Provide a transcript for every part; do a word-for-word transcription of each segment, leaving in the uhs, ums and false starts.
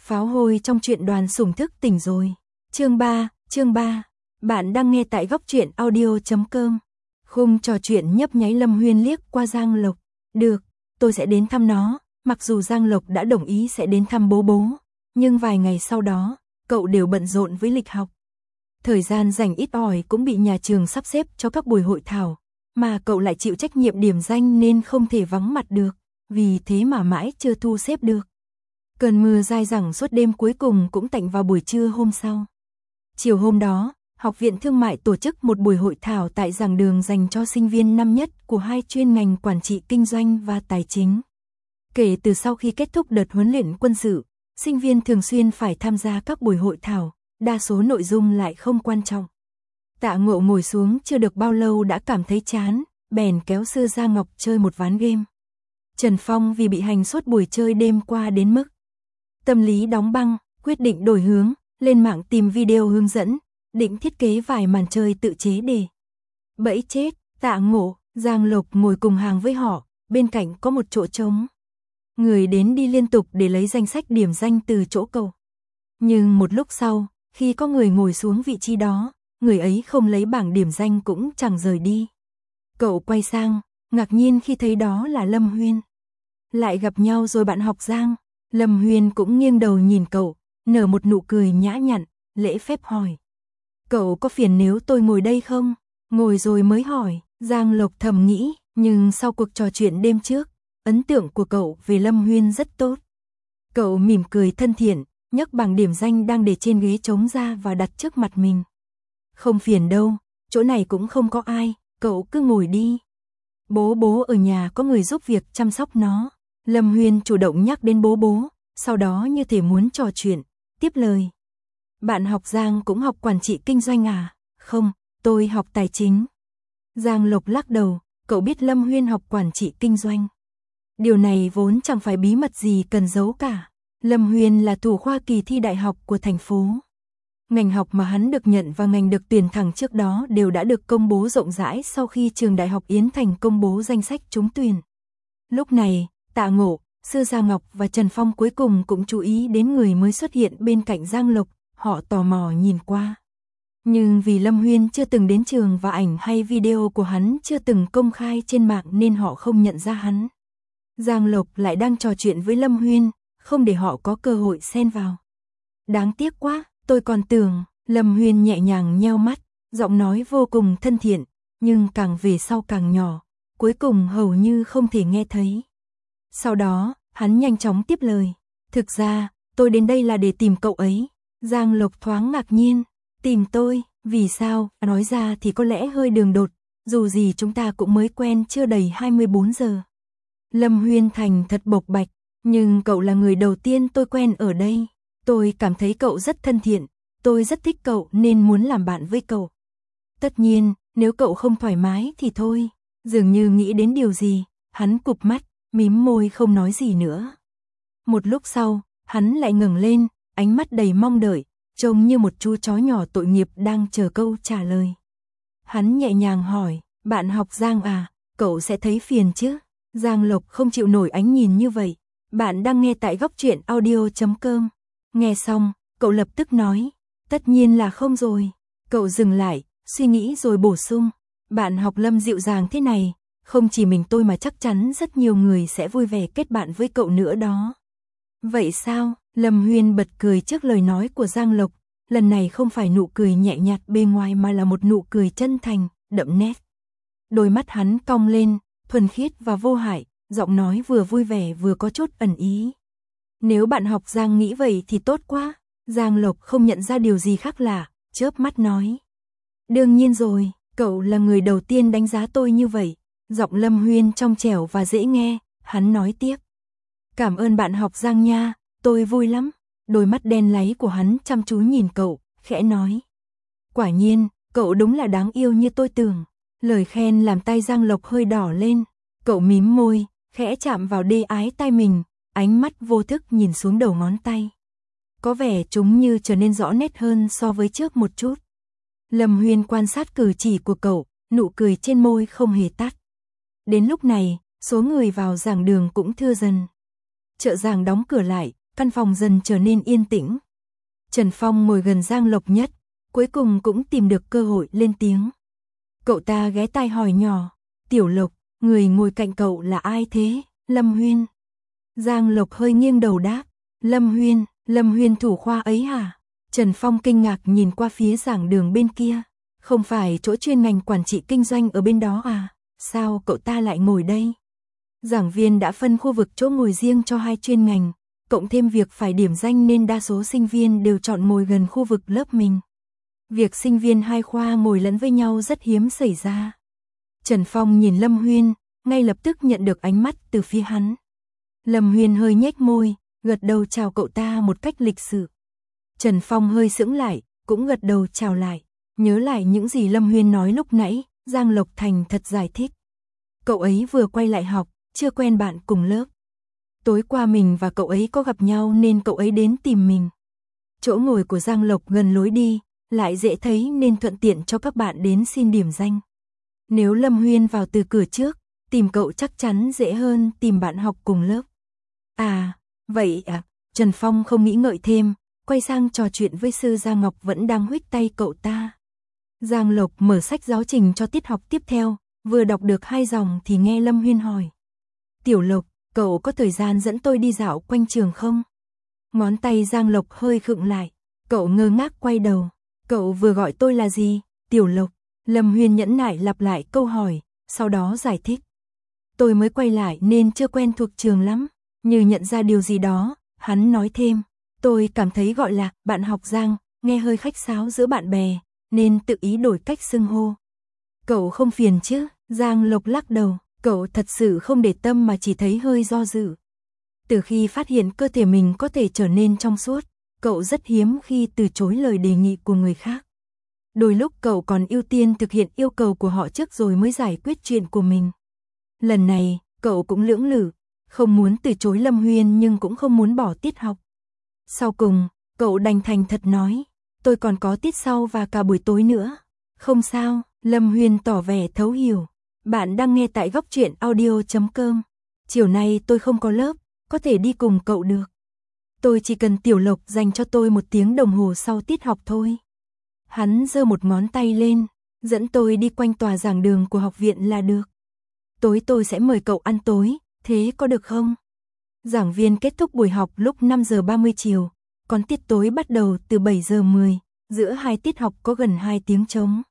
Pháo hôi trong truyện Đoàn Sủng Thức Tỉnh rồi. Chương ba, chương ba. Bạn đang nghe tại góc truyện audio chấm com. Khung trò chuyện nhấp nháy Lâm Huyên liếc qua Giang Lộc. Được, tôi sẽ đến thăm nó. Mặc dù Giang Lộc đã đồng ý sẽ đến thăm bố bố, nhưng vài ngày sau đó, cậu đều bận rộn với lịch học. Thời gian dành ít ỏi cũng bị nhà trường sắp xếp cho các buổi hội thảo, mà cậu lại chịu trách nhiệm điểm danh nên không thể vắng mặt được, vì thế mà mãi chưa thu xếp được. Cơn mưa dai dẳng suốt đêm cuối cùng cũng tạnh vào buổi trưa hôm sau. Chiều hôm đó, Học viện Thương mại tổ chức một buổi hội thảo tại giảng đường dành cho sinh viên năm nhất của hai chuyên ngành quản trị kinh doanh và tài chính. Kể từ sau khi kết thúc đợt huấn luyện quân sự, sinh viên thường xuyên phải tham gia các buổi hội thảo, đa số nội dung lại không quan trọng. Tạ Ngộ ngồi xuống chưa được bao lâu đã cảm thấy chán, bèn kéo Sư Gia Ngọc chơi một ván game. Trần Phong vì bị hành suốt buổi chơi đêm qua đến mức tâm lý đóng băng, quyết định đổi hướng, lên mạng tìm video hướng dẫn, định thiết kế vài màn chơi tự chế để bẫy chết. Tạ Ngộ, Giang Lộc ngồi cùng hàng với họ, bên cạnh có một chỗ trống. Người đến đi liên tục để lấy danh sách điểm danh từ chỗ cậu. Nhưng một lúc sau, khi có người ngồi xuống vị trí đó, người ấy không lấy bảng điểm danh cũng chẳng rời đi. Cậu quay sang, ngạc nhiên khi thấy đó là Lâm Huyên. Lại gặp nhau rồi bạn học Giang. Lâm Huyên cũng nghiêng đầu nhìn cậu, nở một nụ cười nhã nhặn, lễ phép hỏi. Cậu có phiền nếu tôi ngồi đây không? Ngồi rồi mới hỏi, Giang Lộc thầm nghĩ, nhưng sau cuộc trò chuyện đêm trước, ấn tượng của cậu về Lâm Huyên rất tốt. Cậu mỉm cười thân thiện, nhấc bảng điểm danh đang để trên ghế trống ra và đặt trước mặt mình. Không phiền đâu, chỗ này cũng không có ai, cậu cứ ngồi đi. Bố bố ở nhà có người giúp việc chăm sóc nó. Lâm Huyên chủ động nhắc đến bố bố, sau đó như thể muốn trò chuyện, tiếp lời. Bạn học Giang cũng học quản trị kinh doanh à? Không, tôi học tài chính. Giang Lộc lắc đầu, cậu biết Lâm Huyên học quản trị kinh doanh. Điều này vốn chẳng phải bí mật gì cần giấu cả. Lâm Huyên là thủ khoa kỳ thi đại học của thành phố. Ngành học mà hắn được nhận và ngành được tuyển thẳng trước đó đều đã được công bố rộng rãi sau khi trường Đại học Yến Thành công bố danh sách trúng tuyển. Lúc này, Tạ Ngộ, Sư Gia Ngọc và Trần Phong cuối cùng cũng chú ý đến người mới xuất hiện bên cạnh Giang Lộc, họ tò mò nhìn qua. Nhưng vì Lâm Huyên chưa từng đến trường và ảnh hay video của hắn chưa từng công khai trên mạng nên họ không nhận ra hắn. Giang Lộc lại đang trò chuyện với Lâm Huyên, không để họ có cơ hội xen vào. Đáng tiếc quá, tôi còn tưởng. Lâm Huyên nhẹ nhàng nheo mắt, giọng nói vô cùng thân thiện, nhưng càng về sau càng nhỏ, cuối cùng hầu như không thể nghe thấy. Sau đó, hắn nhanh chóng tiếp lời. Thực ra, tôi đến đây là để tìm cậu ấy. Giang Lộc thoáng ngạc nhiên. Tìm tôi, vì sao? Nói ra thì có lẽ hơi đường đột, dù gì chúng ta cũng mới quen chưa đầy hai mươi bốn giờ. Lâm Huyên thành thật bộc bạch, nhưng cậu là người đầu tiên tôi quen ở đây. Tôi cảm thấy cậu rất thân thiện, tôi rất thích cậu nên muốn làm bạn với cậu. Tất nhiên, nếu cậu không thoải mái thì thôi. Dường như nghĩ đến điều gì, hắn cụp mắt, mím môi không nói gì nữa. Một lúc sau, hắn lại ngẩng lên, ánh mắt đầy mong đợi, trông như một chú chó nhỏ tội nghiệp đang chờ câu trả lời. Hắn nhẹ nhàng hỏi, bạn học Giang à, cậu sẽ thấy phiền chứ? Giang Lộc không chịu nổi ánh nhìn như vậy. Bạn đang nghe tại góc truyện audio chấm com. Nghe xong, cậu lập tức nói, tất nhiên là không rồi. Cậu dừng lại, suy nghĩ rồi bổ sung, bạn học Lâm dịu dàng thế này, không chỉ mình tôi mà chắc chắn rất nhiều người sẽ vui vẻ kết bạn với cậu nữa đó. Vậy sao? Lâm Huyên bật cười trước lời nói của Giang Lộc, lần này không phải nụ cười nhẹ nhạt bề ngoài mà là một nụ cười chân thành, đậm nét. Đôi mắt hắn cong lên, thuần khiết và vô hại, giọng nói vừa vui vẻ vừa có chút ẩn ý. Nếu bạn học Giang nghĩ vậy thì tốt quá. Giang Lộc không nhận ra điều gì khác lạ, chớp mắt nói. Đương nhiên rồi, cậu là người đầu tiên đánh giá tôi như vậy. Giọng Lâm Huyên trong trẻo và dễ nghe, hắn nói tiếp. Cảm ơn bạn học Giang nha, tôi vui lắm. Đôi mắt đen láy của hắn chăm chú nhìn cậu, khẽ nói. Quả nhiên, cậu đúng là đáng yêu như tôi tưởng. Lời khen làm tay Giang Lộc hơi đỏ lên. Cậu mím môi, khẽ chạm vào đê ái tai mình, ánh mắt vô thức nhìn xuống đầu ngón tay. Có vẻ chúng như trở nên rõ nét hơn so với trước một chút. Lâm Huyên quan sát cử chỉ của cậu, nụ cười trên môi không hề tắt. Đến lúc này, số người vào giảng đường cũng thưa dần. Trợ giảng đóng cửa lại, căn phòng dần trở nên yên tĩnh. Trần Phong ngồi gần Giang Lộc nhất, cuối cùng cũng tìm được cơ hội lên tiếng. Cậu ta ghé tai hỏi nhỏ, Tiểu Lộc, người ngồi cạnh cậu là ai thế? Lâm Huyên. Giang Lộc hơi nghiêng đầu đáp, Lâm Huyên, Lâm Huyên thủ khoa ấy hả? Trần Phong kinh ngạc nhìn qua phía giảng đường bên kia, không phải chỗ chuyên ngành quản trị kinh doanh ở bên đó à? Sao cậu ta lại ngồi đây? Giảng viên đã phân khu vực chỗ ngồi riêng cho hai chuyên ngành, cộng thêm việc phải điểm danh nên đa số sinh viên đều chọn ngồi gần khu vực lớp mình. Việc sinh viên hai khoa ngồi lẫn với nhau rất hiếm xảy ra. Trần Phong nhìn Lâm Huyên, ngay lập tức nhận được ánh mắt từ phía hắn. Lâm Huyên hơi nhếch môi, gật đầu chào cậu ta một cách lịch sự. Trần Phong hơi sững lại, cũng gật đầu chào lại. Nhớ lại những gì Lâm Huyên nói lúc nãy, Giang Lộc thành thật giải thích. Cậu ấy vừa quay lại học, chưa quen bạn cùng lớp. Tối qua mình và cậu ấy có gặp nhau nên cậu ấy đến tìm mình. Chỗ ngồi của Giang Lộc gần lối đi, lại dễ thấy nên thuận tiện cho các bạn đến xin điểm danh. Nếu Lâm Huyên vào từ cửa trước, tìm cậu chắc chắn dễ hơn tìm bạn học cùng lớp. À, vậy à, Trần Phong không nghĩ ngợi thêm, quay sang trò chuyện với sư Giang Ngọc vẫn đang huých tay cậu ta. Giang Lộc mở sách giáo trình cho tiết học tiếp theo, vừa đọc được hai dòng thì nghe Lâm Huyên hỏi. Tiểu Lộc, cậu có thời gian dẫn tôi đi dạo quanh trường không? Ngón tay Giang Lộc hơi khựng lại, cậu ngơ ngác quay đầu. Cậu vừa gọi tôi là gì? Tiểu Lộc. Lâm Huyên nhẫn nại lặp lại câu hỏi, sau đó giải thích. Tôi mới quay lại nên chưa quen thuộc trường lắm. Như nhận ra điều gì đó, hắn nói thêm. Tôi cảm thấy gọi là bạn học Giang, nghe hơi khách sáo giữa bạn bè, nên tự ý đổi cách xưng hô. Cậu không phiền chứ? Giang Lộc lắc đầu, cậu thật sự không để tâm mà chỉ thấy hơi do dự. Từ khi phát hiện cơ thể mình có thể trở nên trong suốt, cậu rất hiếm khi từ chối lời đề nghị của người khác. Đôi lúc cậu còn ưu tiên thực hiện yêu cầu của họ trước rồi mới giải quyết chuyện của mình. Lần này, cậu cũng lưỡng lự, không muốn từ chối Lâm Huyên nhưng cũng không muốn bỏ tiết học. Sau cùng, cậu đành thành thật nói, tôi còn có tiết sau và cả buổi tối nữa. Không sao, Lâm Huyên tỏ vẻ thấu hiểu. Bạn đang nghe tại góc truyện audio chấm com. Chiều nay tôi không có lớp, có thể đi cùng cậu được. Tôi chỉ cần Tiểu Lộc dành cho tôi một tiếng đồng hồ sau tiết học thôi. Hắn giơ một ngón tay lên, dẫn tôi đi quanh tòa giảng đường của học viện là được. Tối tôi sẽ mời cậu ăn tối, thế có được không? Giảng viên kết thúc buổi học lúc năm giờ ba mươi chiều, còn tiết tối bắt đầu từ bảy giờ mười, giữa hai tiết học có gần hai tiếng trống.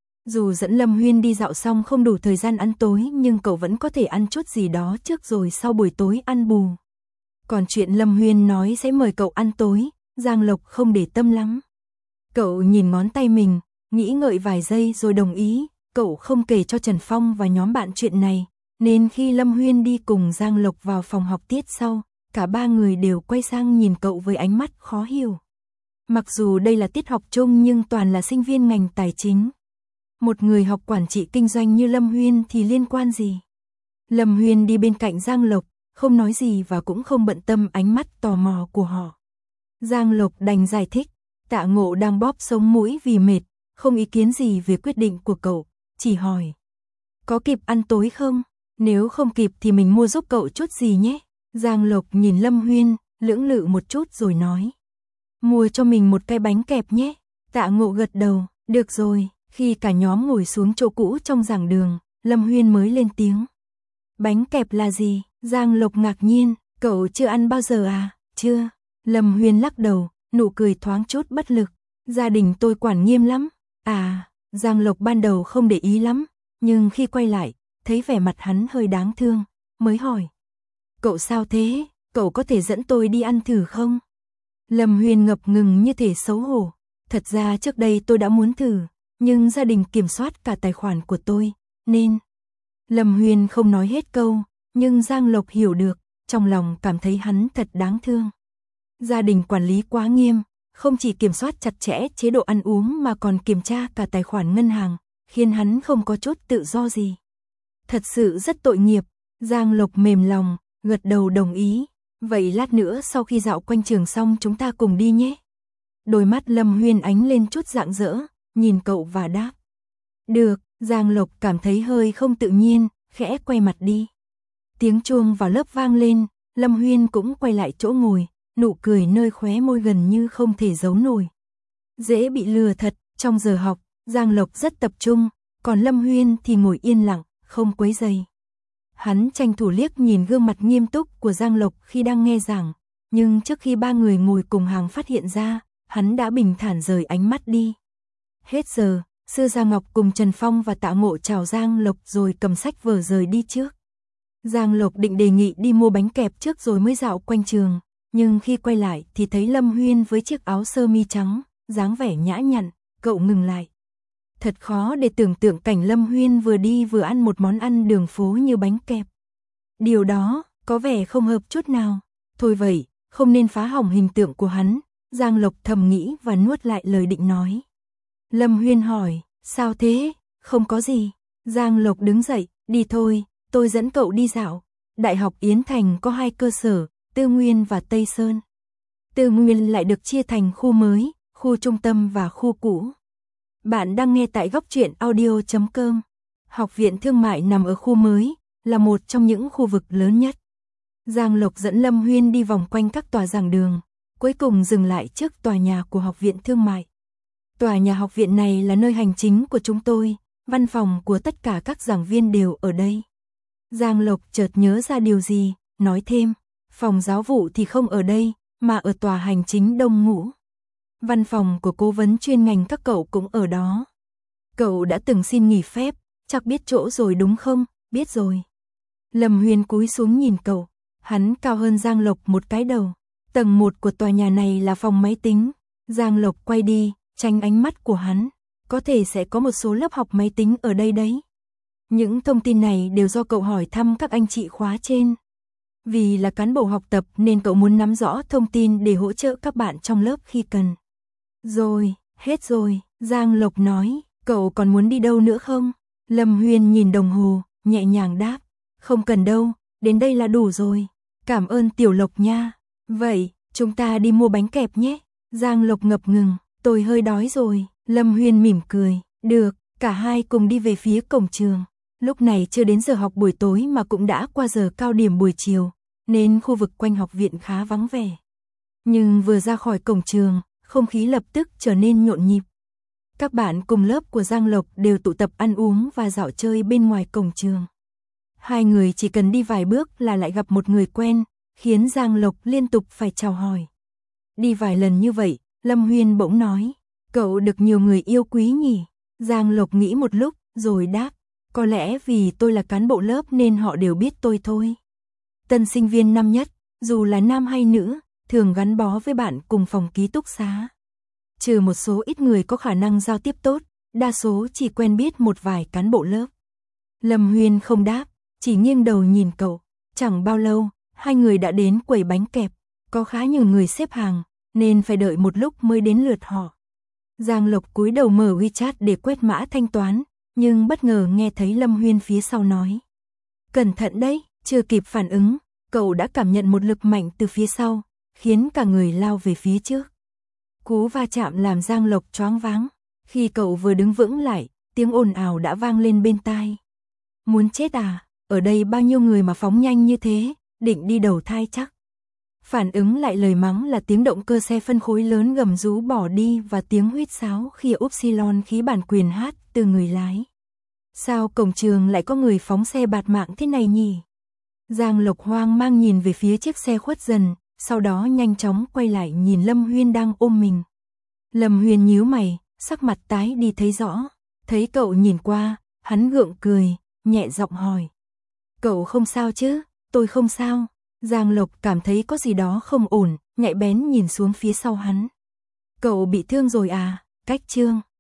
Dù dẫn Lâm Huyên đi dạo xong không đủ thời gian ăn tối nhưng cậu vẫn có thể ăn chút gì đó trước rồi sau buổi tối ăn bù. Còn chuyện Lâm Huyên nói sẽ mời cậu ăn tối, Giang Lộc không để tâm lắm. Cậu nhìn ngón tay mình, nghĩ ngợi vài giây rồi đồng ý, cậu không kể cho Trần Phong và nhóm bạn chuyện này, nên khi Lâm Huyên đi cùng Giang Lộc vào phòng học tiết sau, cả ba người đều quay sang nhìn cậu với ánh mắt khó hiểu. Mặc dù đây là tiết học chung nhưng toàn là sinh viên ngành tài chính. Một người học quản trị kinh doanh như Lâm Huyên thì liên quan gì? Lâm Huyên đi bên cạnh Giang Lộc, không nói gì và cũng không bận tâm ánh mắt tò mò của họ. Giang Lộc đành giải thích, Tạ Ngộ đang bóp sống mũi vì mệt, không ý kiến gì về quyết định của cậu, chỉ hỏi. Có kịp ăn tối không? Nếu không kịp thì mình mua giúp cậu chút gì nhé. Giang Lộc nhìn Lâm Huyên, lưỡng lự một chút rồi nói. Mua cho mình một cái bánh kẹp nhé. Tạ Ngộ gật đầu, được rồi. Khi cả nhóm ngồi xuống chỗ cũ trong giảng đường, Lâm Huyên mới lên tiếng. Bánh kẹp là gì? Giang Lộc ngạc nhiên, cậu chưa ăn bao giờ à? Chưa. Lâm Huyên lắc đầu, nụ cười thoáng chút bất lực. Gia đình tôi quản nghiêm lắm. À, Giang Lộc ban đầu không để ý lắm, nhưng khi quay lại, thấy vẻ mặt hắn hơi đáng thương, mới hỏi. Cậu sao thế? Cậu có thể dẫn tôi đi ăn thử không? Lâm Huyên ngập ngừng như thể xấu hổ. Thật ra trước đây tôi đã muốn thử, nhưng gia đình kiểm soát cả tài khoản của tôi, nên... Lâm Huyên không nói hết câu, nhưng Giang Lộc hiểu được, trong lòng cảm thấy hắn thật đáng thương. Gia đình quản lý quá nghiêm, không chỉ kiểm soát chặt chẽ chế độ ăn uống mà còn kiểm tra cả tài khoản ngân hàng, khiến hắn không có chút tự do gì. Thật sự rất tội nghiệp, Giang Lộc mềm lòng, gật đầu đồng ý. Vậy lát nữa sau khi dạo quanh trường xong chúng ta cùng đi nhé. Đôi mắt Lâm Huyên ánh lên chút rạng rỡ, nhìn cậu và đáp. Được, Giang Lộc cảm thấy hơi không tự nhiên, khẽ quay mặt đi. Tiếng chuông vào lớp vang lên, Lâm Huyên cũng quay lại chỗ ngồi, nụ cười nơi khóe môi gần như không thể giấu nổi. Dễ bị lừa thật, trong giờ học, Giang Lộc rất tập trung, còn Lâm Huyên thì ngồi yên lặng, không quấy rầy. Hắn tranh thủ liếc nhìn gương mặt nghiêm túc của Giang Lộc khi đang nghe giảng, nhưng trước khi ba người ngồi cùng hàng phát hiện ra, hắn đã bình thản rời ánh mắt đi. Hết giờ, Sư Gia Ngọc cùng Trần Phong và Tạ Ngộ chào Giang Lộc rồi cầm sách vở rời đi trước. Giang Lộc định đề nghị đi mua bánh kẹp trước rồi mới dạo quanh trường, nhưng khi quay lại thì thấy Lâm Huyên với chiếc áo sơ mi trắng, dáng vẻ nhã nhặn, cậu ngừng lại. Thật khó để tưởng tượng cảnh Lâm Huyên vừa đi vừa ăn một món ăn đường phố như bánh kẹp. Điều đó có vẻ không hợp chút nào. Thôi vậy, không nên phá hỏng hình tượng của hắn, Giang Lộc thầm nghĩ và nuốt lại lời định nói. Lâm Huyên hỏi, sao thế? Không có gì. Giang Lộc đứng dậy, đi thôi, tôi dẫn cậu đi dạo. Đại học Yến Thành có hai cơ sở, Tư Nguyên và Tây Sơn. Tư Nguyên lại được chia thành khu mới, khu trung tâm và khu cũ. Bạn đang nghe tại góc truyện audio chấm com. Học viện Thương mại nằm ở khu mới, là một trong những khu vực lớn nhất. Giang Lộc dẫn Lâm Huyên đi vòng quanh các tòa giảng đường, cuối cùng dừng lại trước tòa nhà của Học viện Thương mại. Tòa nhà học viện này là nơi hành chính của chúng tôi, văn phòng của tất cả các giảng viên đều ở đây. Giang Lộc chợt nhớ ra điều gì, nói thêm, phòng giáo vụ thì không ở đây, mà ở tòa hành chính Đông Ngũ. Văn phòng của cố vấn chuyên ngành các cậu cũng ở đó. Cậu đã từng xin nghỉ phép, chắc biết chỗ rồi đúng không? Biết rồi. Lâm Huyên cúi xuống nhìn cậu, hắn cao hơn Giang Lộc một cái đầu. Tầng một của tòa nhà này là phòng máy tính. Giang Lộc quay đi, tránh ánh mắt của hắn. Có thể sẽ có một số lớp học máy tính ở đây đấy. Những thông tin này đều do cậu hỏi thăm các anh chị khóa trên. Vì là cán bộ học tập nên cậu muốn nắm rõ thông tin để hỗ trợ các bạn trong lớp khi cần. Rồi, hết rồi, Giang Lộc nói, cậu còn muốn đi đâu nữa không? Lâm Huyên nhìn đồng hồ, nhẹ nhàng đáp, không cần đâu, đến đây là đủ rồi. Cảm ơn Tiểu Lộc nha. Vậy, chúng ta đi mua bánh kẹp nhé. Giang Lộc ngập ngừng, tôi hơi đói rồi. Lâm Huyên mỉm cười, được, cả hai cùng đi về phía cổng trường. Lúc này chưa đến giờ học buổi tối mà cũng đã qua giờ cao điểm buổi chiều, nên khu vực quanh học viện khá vắng vẻ. Nhưng vừa ra khỏi cổng trường, không khí lập tức trở nên nhộn nhịp. Các bạn cùng lớp của Giang Lộc đều tụ tập ăn uống và dạo chơi bên ngoài cổng trường. Hai người chỉ cần đi vài bước là lại gặp một người quen, khiến Giang Lộc liên tục phải chào hỏi. Đi vài lần như vậy, Lâm Huyên bỗng nói, cậu được nhiều người yêu quý nhỉ? Giang Lộc nghĩ một lúc, rồi đáp, có lẽ vì tôi là cán bộ lớp nên họ đều biết tôi thôi. Tân sinh viên năm nhất, dù là nam hay nữ, thường gắn bó với bạn cùng phòng ký túc xá. Trừ một số ít người có khả năng giao tiếp tốt, đa số chỉ quen biết một vài cán bộ lớp. Lâm Huyên không đáp, chỉ nghiêng đầu nhìn cậu. Chẳng bao lâu, hai người đã đến quầy bánh kẹp. Có khá nhiều người xếp hàng, nên phải đợi một lúc mới đến lượt họ. Giang Lộc cúi đầu mở WeChat để quét mã thanh toán, nhưng bất ngờ nghe thấy Lâm Huyên phía sau nói. Cẩn thận đấy, chưa kịp phản ứng, cậu đã cảm nhận một lực mạnh từ phía sau, khiến cả người lao về phía trước. Cú va chạm làm Giang Lộc choáng váng. Khi cậu vừa đứng vững lại, tiếng ồn ào đã vang lên bên tai. Muốn chết à, ở đây bao nhiêu người mà phóng nhanh như thế, định đi đầu thai chắc. Phản ứng lại lời mắng là tiếng động cơ xe phân khối lớn gầm rú bỏ đi và tiếng huýt sáo khi Upsilon khí bản quyền hát từ người lái. Sao cổng trường lại có người phóng xe bạt mạng thế này nhỉ? Giang Lộc hoang mang nhìn về phía chiếc xe khuất dần, sau đó nhanh chóng quay lại nhìn Lâm Huyên đang ôm mình. Lâm Huyên nhíu mày, sắc mặt tái đi thấy rõ. Thấy cậu nhìn qua, hắn gượng cười, nhẹ giọng hỏi. Cậu không sao chứ? Tôi không sao. Giang Lộc cảm thấy có gì đó không ổn, nhạy bén nhìn xuống phía sau hắn. Cậu bị thương rồi à? Cách chương.